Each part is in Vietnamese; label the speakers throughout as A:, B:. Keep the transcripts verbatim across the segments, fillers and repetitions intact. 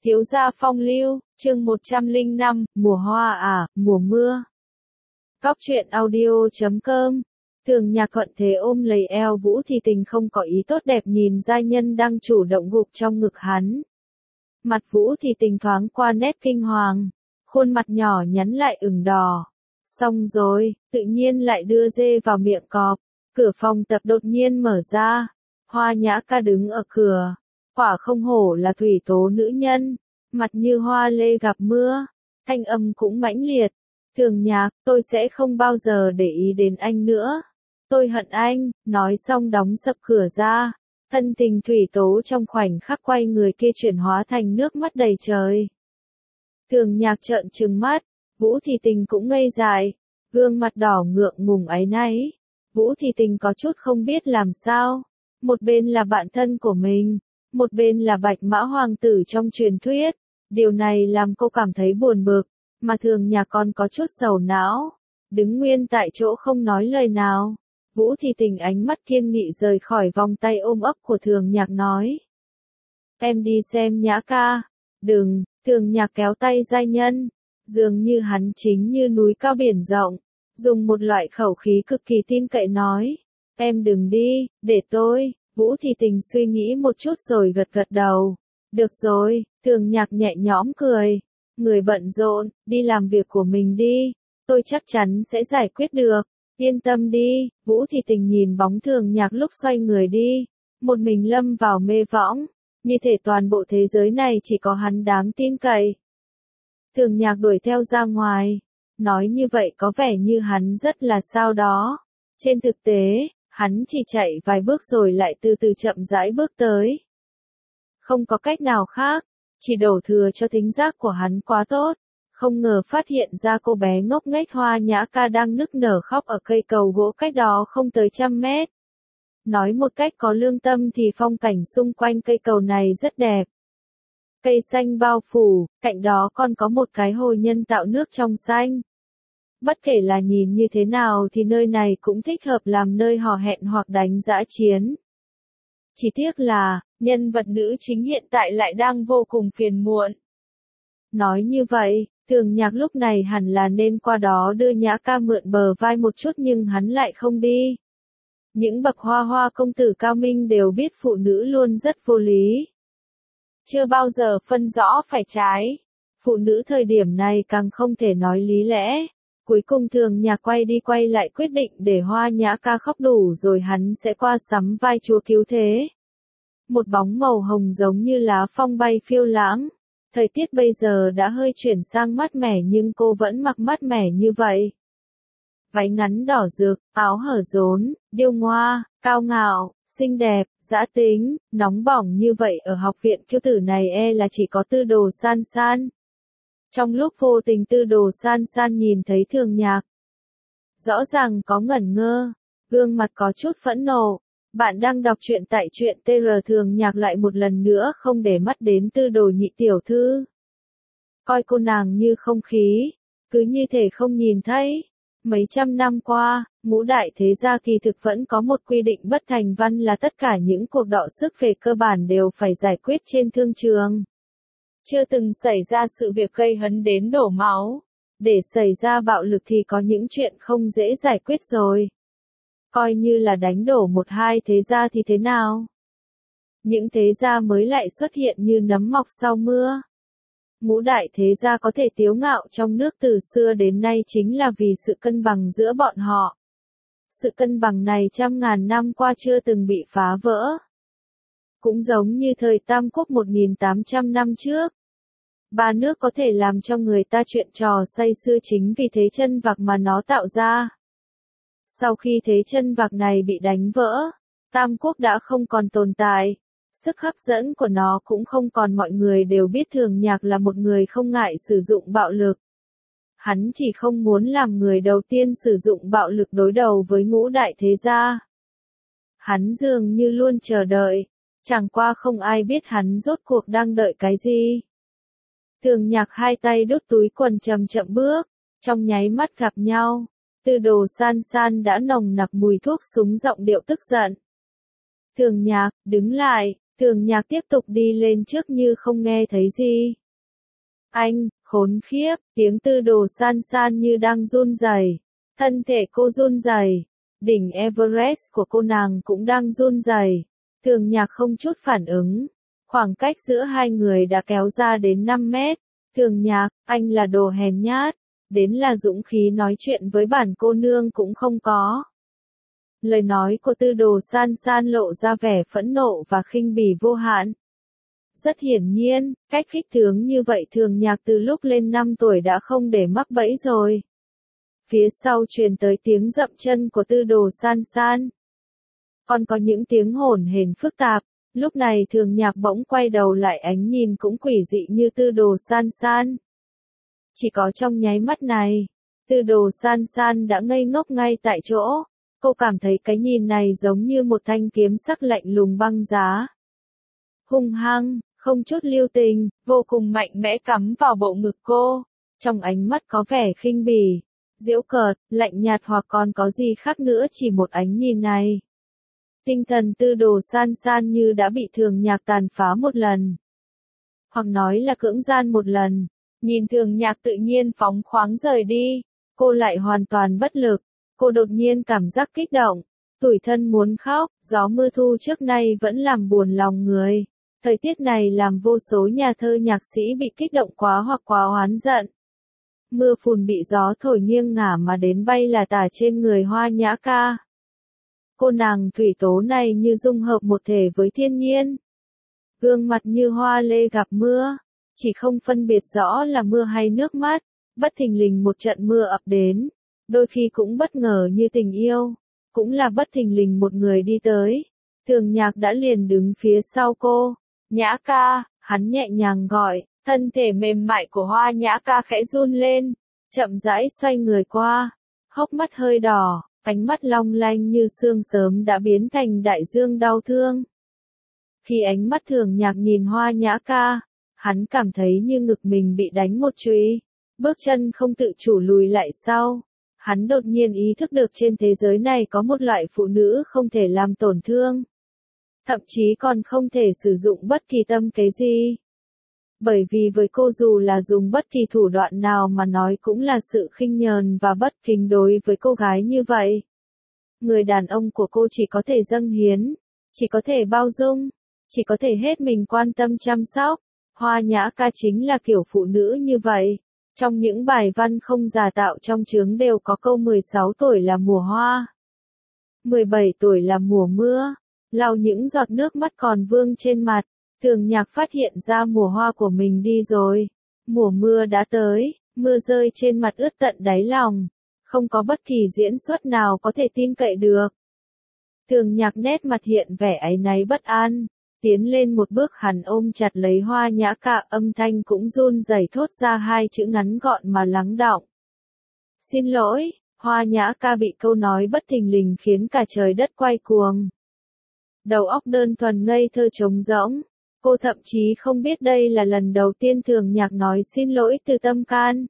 A: Thiếu gia phong lưu, chương một trăm lẻ năm, mùa hoa à, mùa mưa. Cóc truyện audio chấm com. Thường Nhạc thuận thế ôm lấy eo Vũ Thì Tình không có ý tốt đẹp nhìn giai nhân đang chủ động gục trong ngực hắn. Mặt Vũ Thì Tình thoáng qua nét kinh hoàng, khuôn mặt nhỏ nhắn lại ửng đỏ. Xong rồi, tự nhiên lại đưa dê vào miệng cọp. Cửa phòng tập đột nhiên mở ra. Hoa Nhã Ca đứng ở cửa. Quả không hổ là thủy tố nữ nhân, mặt như hoa lê gặp mưa, thanh âm cũng mãnh liệt. Thường Nhạc, tôi sẽ không bao giờ để ý đến anh nữa. Tôi hận anh, nói xong đóng sập cửa ra. Thân tình thủy tố trong khoảnh khắc quay người kia chuyển hóa thành nước mắt đầy trời. Thường Nhạc trợn trừng mắt, Vũ Thì Tình cũng ngây dại, gương mặt đỏ ngượng ngùng áy náy. Vũ Thì Tình có chút không biết làm sao. Một bên là bạn thân của mình, một bên là Bạch Mã Hoàng tử trong truyền thuyết. Điều này làm cô cảm thấy buồn bực, mà Thường Nhạc còn có chút sầu não. Đứng nguyên tại chỗ không nói lời nào. Vũ Thì Tình ánh mắt kiên nghị rời khỏi vòng tay ôm ấp của Thường Nhạc nói. Em đi xem Nhã ca. Đừng, Thường Nhạc kéo tay giai nhân. Dường như hắn chính như núi cao biển rộng. Dùng một loại khẩu khí cực kỳ tin cậy nói. Em đừng đi, để tôi. Vũ Thì Tình suy nghĩ một chút rồi gật gật đầu. Được rồi, Thường Nhạc nhẹ nhõm cười. Người bận rộn, đi làm việc của mình đi. Tôi chắc chắn sẽ giải quyết được. Yên tâm đi. Vũ Thì Tình nhìn bóng Thường Nhạc lúc xoay người đi. Một mình lâm vào mê võng. Như thể toàn bộ thế giới này chỉ có hắn đáng tin cậy. Thường Nhạc đuổi theo ra ngoài. Nói như vậy có vẻ như hắn rất là sao đó. Trên thực tế, hắn chỉ chạy vài bước rồi lại từ từ chậm rãi bước tới. Không có cách nào khác, chỉ đổ thừa cho thính giác của hắn quá tốt. Không ngờ phát hiện ra cô bé ngốc nghếch Hoa Nhã Ca đang nức nở khóc ở cây cầu gỗ cách đó không tới trăm mét. Nói một cách có lương tâm thì phong cảnh xung quanh cây cầu này rất đẹp. Cây xanh bao phủ, cạnh đó còn có một cái hồ nhân tạo nước trong xanh. Bất kể là nhìn như thế nào thì nơi này cũng thích hợp làm nơi hò hẹn hoặc đánh dã chiến. Chỉ tiếc là, nhân vật nữ chính hiện tại lại đang vô cùng phiền muộn. Nói như vậy, Thường Nhạc lúc này hẳn là nên qua đó đưa Nhã ca mượn bờ vai một chút nhưng hắn lại không đi. Những bậc hoa hoa công tử cao minh đều biết phụ nữ luôn rất vô lý. Chưa bao giờ phân rõ phải trái. Phụ nữ thời điểm này càng không thể nói lý lẽ. Cuối cùng Thường Nhạc quay đi quay lại quyết định để Hoa Nhã Ca khóc đủ rồi hắn sẽ qua sắm vai chúa cứu thế. Một bóng màu hồng giống như lá phong bay phiêu lãng. Thời tiết bây giờ đã hơi chuyển sang mát mẻ nhưng cô vẫn mặc mát mẻ như vậy. Váy ngắn đỏ rực, áo hở rốn, điêu ngoa, cao ngạo, xinh đẹp, dã tính, nóng bỏng như vậy ở học viện kiêu tử này e là chỉ có Tư Đồ San San. Trong lúc vô tình Tư Đồ San San nhìn thấy Thường Nhạc. Rõ ràng có ngẩn ngơ, gương mặt có chút phẫn nộ. Bạn đang đọc truyện tại truyện tê rờ. Thường Nhạc lại một lần nữa không để mắt đến Tư Đồ nhị tiểu thư. Coi cô nàng như không khí, cứ như thể không nhìn thấy. Mấy trăm năm qua, ngũ đại thế gia kỳ thực vẫn có một quy định bất thành văn là tất cả những cuộc đọ sức về cơ bản đều phải giải quyết trên thương trường. Chưa từng xảy ra sự việc gây hấn đến đổ máu. Để xảy ra bạo lực thì có những chuyện không dễ giải quyết rồi. Coi như là đánh đổ một hai thế gia thì thế nào? Những thế gia mới lại xuất hiện như nấm mọc sau mưa. Ngũ đại thế gia có thể tiếu ngạo trong nước từ xưa đến nay chính là vì sự cân bằng giữa bọn họ. Sự cân bằng này trăm ngàn năm qua chưa từng bị phá vỡ. Cũng giống như thời Tam Quốc một nghìn tám trăm năm trước. Ba nước có thể làm cho người ta chuyện trò say sưa chính vì thế chân vạc mà nó tạo ra. Sau khi thế chân vạc này bị đánh vỡ, Tam Quốc đã không còn tồn tại. Sức hấp dẫn của nó cũng không còn, mọi người đều biết Thường Nhạc là một người không ngại sử dụng bạo lực. Hắn chỉ không muốn làm người đầu tiên sử dụng bạo lực đối đầu với ngũ đại thế gia. Hắn dường như luôn chờ đợi, chẳng qua không ai biết hắn rốt cuộc đang đợi cái gì. Thường Nhạc hai tay đút túi quần chậm chậm bước, trong nháy mắt gặp nhau, Tư Đồ San San đã nồng nặc mùi thuốc súng giọng điệu tức giận. Thường Nhạc, đứng lại. Thường Nhạc tiếp tục đi lên trước như không nghe thấy gì. Anh, khốn khiếp, tiếng Tư Đồ San San như đang run rẩy. Thân thể cô run rẩy, đỉnh Everest của cô nàng cũng đang run rẩy. Thường Nhạc không chút phản ứng. Khoảng cách giữa hai người đã kéo ra đến năm mét. Thường Nhạc, anh là đồ hèn nhát, đến là dũng khí nói chuyện với bản cô nương cũng không có. Lời nói của Tư Đồ San San lộ ra vẻ phẫn nộ và khinh bỉ vô hạn. Rất hiển nhiên, cách khích tướng như vậy Thường Nhạc từ lúc lên năm tuổi đã không để mắc bẫy rồi. Phía sau truyền tới tiếng dậm chân của Tư Đồ San San. Còn có những tiếng hổn hển phức tạp, lúc này Thường Nhạc bỗng quay đầu lại, ánh nhìn cũng quỷ dị như Tư Đồ San San. Chỉ có trong nháy mắt này, Tư Đồ San San đã ngây ngốc ngay tại chỗ. Cô cảm thấy cái nhìn này giống như một thanh kiếm sắc lạnh lùng băng giá. Hung hăng, không chút lưu tình, vô cùng mạnh mẽ cắm vào bộ ngực cô. Trong ánh mắt có vẻ khinh bỉ, giễu cợt, lạnh nhạt hoặc còn có gì khác nữa chỉ một ánh nhìn này. Tinh thần Tư Đồ San San như đã bị Thường Nhạc tàn phá một lần. Hoặc nói là cưỡng gian một lần. Nhìn Thường Nhạc tự nhiên phóng khoáng rời đi, cô lại hoàn toàn bất lực. Cô đột nhiên cảm giác kích động, tủi thân muốn khóc, gió mưa thu trước nay vẫn làm buồn lòng người. Thời tiết này làm vô số nhà thơ nhạc sĩ bị kích động quá hoặc quá oán giận. Mưa phùn bị gió thổi nghiêng ngả mà đến bay là tả trên người Hoa Nhã Ca. Cô nàng thủy tố này như dung hợp một thể với thiên nhiên. Gương mặt như hoa lê gặp mưa, chỉ không phân biệt rõ là mưa hay nước mắt, bất thình lình một trận mưa ập đến. Đôi khi cũng bất ngờ như tình yêu, cũng là bất thình lình một người đi tới. Thường Nhạc đã liền đứng phía sau cô. Nhã Ca, hắn nhẹ nhàng gọi, thân thể mềm mại của Hoa Nhã Ca khẽ run lên, chậm rãi xoay người qua, hốc mắt hơi đỏ, ánh mắt long lanh như sương sớm đã biến thành đại dương đau thương. Khi ánh mắt Thường Nhạc nhìn Hoa Nhã Ca, hắn cảm thấy như ngực mình bị đánh một chùy, bước chân không tự chủ lùi lại sau. Hắn đột nhiên ý thức được trên thế giới này có một loại phụ nữ không thể làm tổn thương. Thậm chí còn không thể sử dụng bất kỳ tâm kế gì. Bởi vì với cô dù là dùng bất kỳ thủ đoạn nào mà nói cũng là sự khinh nhờn và bất kính đối với cô gái như vậy. Người đàn ông của cô chỉ có thể dâng hiến, chỉ có thể bao dung, chỉ có thể hết mình quan tâm chăm sóc. Hoa Nhã Ca chính là kiểu phụ nữ như vậy. Trong những bài văn không giả tạo trong chương đều có câu mười sáu tuổi là mùa hoa, mười bảy tuổi là mùa mưa, lau những giọt nước mắt còn vương trên mặt. Thường Nhạc phát hiện ra mùa hoa của mình đi rồi, mùa mưa đã tới, mưa rơi trên mặt ướt tận đáy lòng, không có bất kỳ diễn xuất nào có thể tin cậy được. Thường Nhạc nét mặt hiện vẻ áy náy bất an, tiến lên một bước hắn ôm chặt lấy Hoa Nhã Ca, âm thanh cũng run rẩy thốt ra hai chữ ngắn gọn mà lắng đọng. Xin lỗi. Hoa Nhã Ca bị câu nói bất thình lình khiến cả trời đất quay cuồng. Đầu óc đơn thuần ngây thơ trống rỗng, cô thậm chí không biết đây là lần đầu tiên Thường Nhạc nói xin lỗi từ tâm can.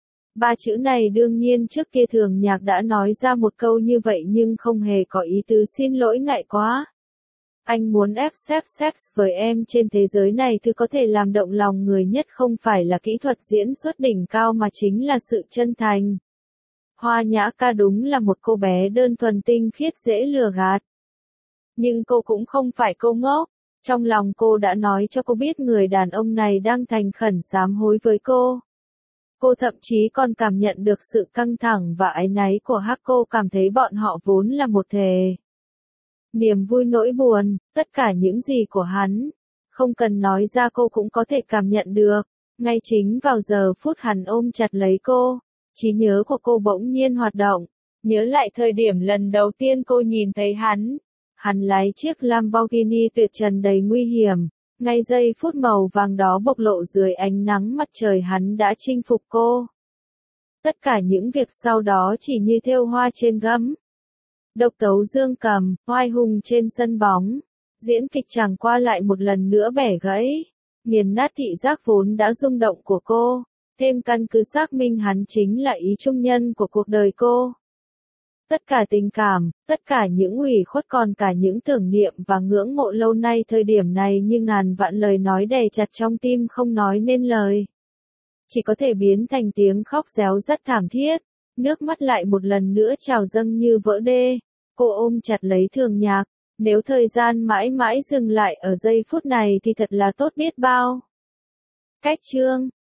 A: Ba chữ này đương nhiên trước kia Thường Nhạc đã nói ra một câu như vậy nhưng không hề có ý tứ xin lỗi, ngại quá. Anh muốn ép xếp sex với em trên thế giới này, thứ có thể làm động lòng người nhất không phải là kỹ thuật diễn xuất đỉnh cao mà chính là sự chân thành. Hoa Nhã Ca đúng là một cô bé đơn thuần tinh khiết dễ lừa gạt. Nhưng cô cũng không phải cô ngốc. Trong lòng cô đã nói cho cô biết người đàn ông này đang thành khẩn sám hối với cô. Cô thậm chí còn cảm nhận được sự căng thẳng và áy náy của Hắc, cô cảm thấy bọn họ vốn là một thể. Niềm vui nỗi buồn, tất cả những gì của hắn, không cần nói ra cô cũng có thể cảm nhận được. Ngay chính vào giờ phút hắn ôm chặt lấy cô, trí nhớ của cô bỗng nhiên hoạt động, nhớ lại thời điểm lần đầu tiên cô nhìn thấy hắn. Hắn lái chiếc Lamborghini tuyệt trần đầy nguy hiểm, ngay giây phút màu vàng đó bộc lộ dưới ánh nắng mặt trời hắn đã chinh phục cô. Tất cả những việc sau đó chỉ như thêu hoa trên gấm. Độc tấu dương cầm, oai hùng trên sân bóng, diễn kịch chẳng qua lại một lần nữa bẻ gãy, nghiền nát thị giác vốn đã rung động của cô, thêm căn cứ xác minh hắn chính là ý trung nhân của cuộc đời cô. tất cả tình cảm, tất cả những ủy khuất còn cả những tưởng niệm và ngưỡng mộ lâu nay thời điểm này như ngàn vạn lời nói đè chặt trong tim không nói nên lời. Chỉ có thể biến thành tiếng khóc réo rắt thảm thiết, nước mắt lại một lần nữa trào dâng như vỡ đê. Cô ôm chặt lấy Thường Nhạc, nếu thời gian mãi mãi dừng lại ở giây phút này thì thật là tốt biết bao. Cách chương